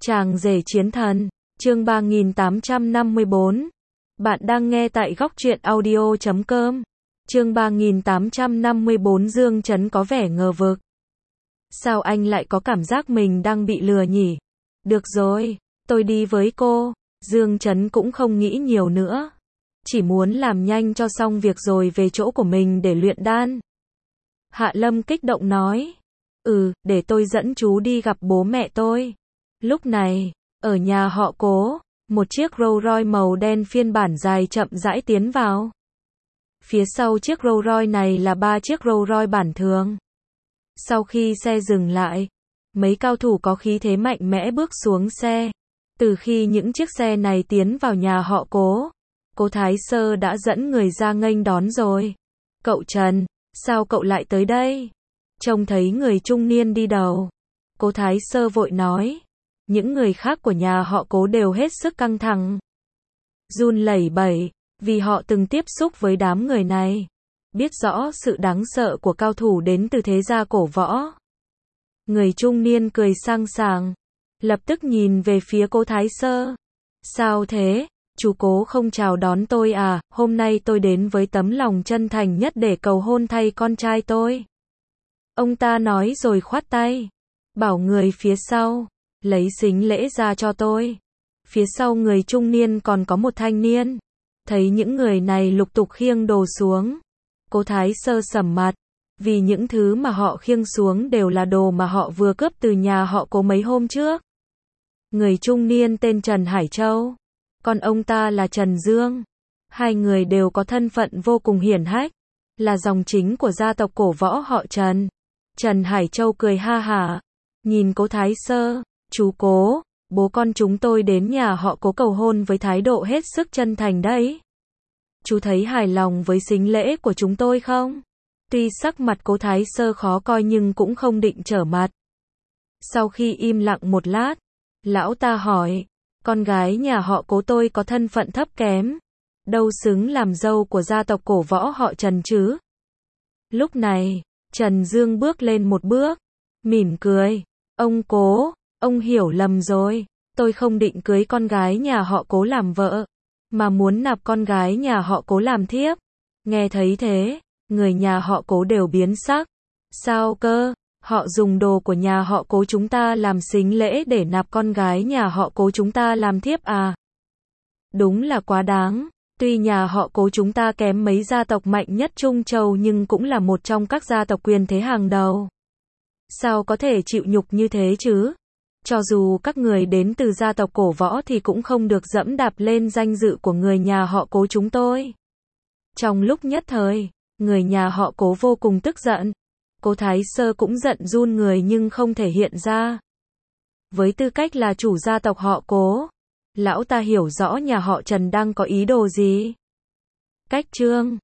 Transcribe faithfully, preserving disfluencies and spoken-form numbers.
Chàng rể chiến thần, chương ba nghìn tám trăm năm mươi bốn. Bạn đang nghe tại góc truyện audio chấm com. Chương ba nghìn tám trăm năm mươi bốn. Dương Trấn có vẻ ngờ vực. Sao anh lại có cảm giác mình đang bị lừa nhỉ? Được rồi, tôi đi với cô. Dương Trấn cũng không nghĩ nhiều nữa. Chỉ muốn làm nhanh cho xong việc rồi về chỗ của mình để luyện đan. Hạ Lâm kích động nói. Ừ, để tôi dẫn chú đi gặp bố mẹ tôi. Lúc này, ở nhà họ Cố, một chiếc Rolls Royce màu đen phiên bản dài chậm rãi tiến vào. Phía sau chiếc Rolls Royce này là ba chiếc Rolls Royce bản thường. Sau khi xe dừng lại, mấy cao thủ có khí thế mạnh mẽ bước xuống xe. Từ khi những chiếc xe này tiến vào nhà họ Cố, Cố Thái Sơ đã dẫn người ra nghênh đón rồi. Cậu Trần, sao cậu lại tới đây? Trông thấy người trung niên đi đầu, Cố Thái Sơ vội nói. Những người khác của nhà họ Cố đều hết sức căng thẳng, run lẩy bẩy, vì họ từng tiếp xúc với đám người này, biết rõ sự đáng sợ của cao thủ đến từ thế gia cổ võ. Người trung niên cười sang sảng, lập tức nhìn về phía Cố Thái Sơ. Sao thế, chú Cố không chào đón tôi à? Hôm nay tôi đến với tấm lòng chân thành nhất để cầu hôn thay con trai tôi. Ông ta nói rồi khoát tay, bảo người phía sau lấy sính lễ ra cho tôi. Phía sau người trung niên còn có một thanh niên. Thấy những người này lục tục khiêng đồ xuống, Cố Thái Sơ sầm mặt, vì những thứ mà họ khiêng xuống đều là đồ mà họ vừa cướp từ nhà họ Cố mấy hôm trước. Người trung niên tên Trần Hải Châu, còn ông ta là Trần Dương. Hai người đều có thân phận vô cùng hiển hách, là dòng chính của gia tộc cổ võ họ Trần. Trần Hải Châu cười ha hả, nhìn Cố Thái Sơ. Chú Cố, bố con chúng tôi đến nhà họ Cố cầu hôn với thái độ hết sức chân thành đấy. Chú thấy hài lòng với sính lễ của chúng tôi không? Tuy sắc mặt Cố Thái Sơ khó coi nhưng cũng không định trở mặt. Sau khi im lặng một lát, lão ta hỏi, con gái nhà họ Cố tôi có thân phận thấp kém, đâu xứng làm dâu của gia tộc cổ võ họ Trần chứ? Lúc này, Trần Dương bước lên một bước, mỉm cười, ông Cố, ông hiểu lầm rồi, tôi không định cưới con gái nhà họ Cố làm vợ, mà muốn nạp con gái nhà họ Cố làm thiếp. Nghe thấy thế, người nhà họ Cố đều biến sắc. Sao cơ, họ dùng đồ của nhà họ Cố chúng ta làm sính lễ để nạp con gái nhà họ Cố chúng ta làm thiếp à? Đúng là quá đáng, tuy nhà họ Cố chúng ta kém mấy gia tộc mạnh nhất Trung Châu nhưng cũng là một trong các gia tộc quyền thế hàng đầu. Sao có thể chịu nhục như thế chứ? Cho dù các người đến từ gia tộc cổ võ thì cũng không được dẫm đạp lên danh dự của người nhà họ Cố chúng tôi. Trong lúc nhất thời, người nhà họ Cố vô cùng tức giận. Cố Thái Sơ cũng giận run người nhưng không thể hiện ra. Với tư cách là chủ gia tộc họ Cố, lão ta hiểu rõ nhà họ Trần đang có ý đồ gì. Cách chương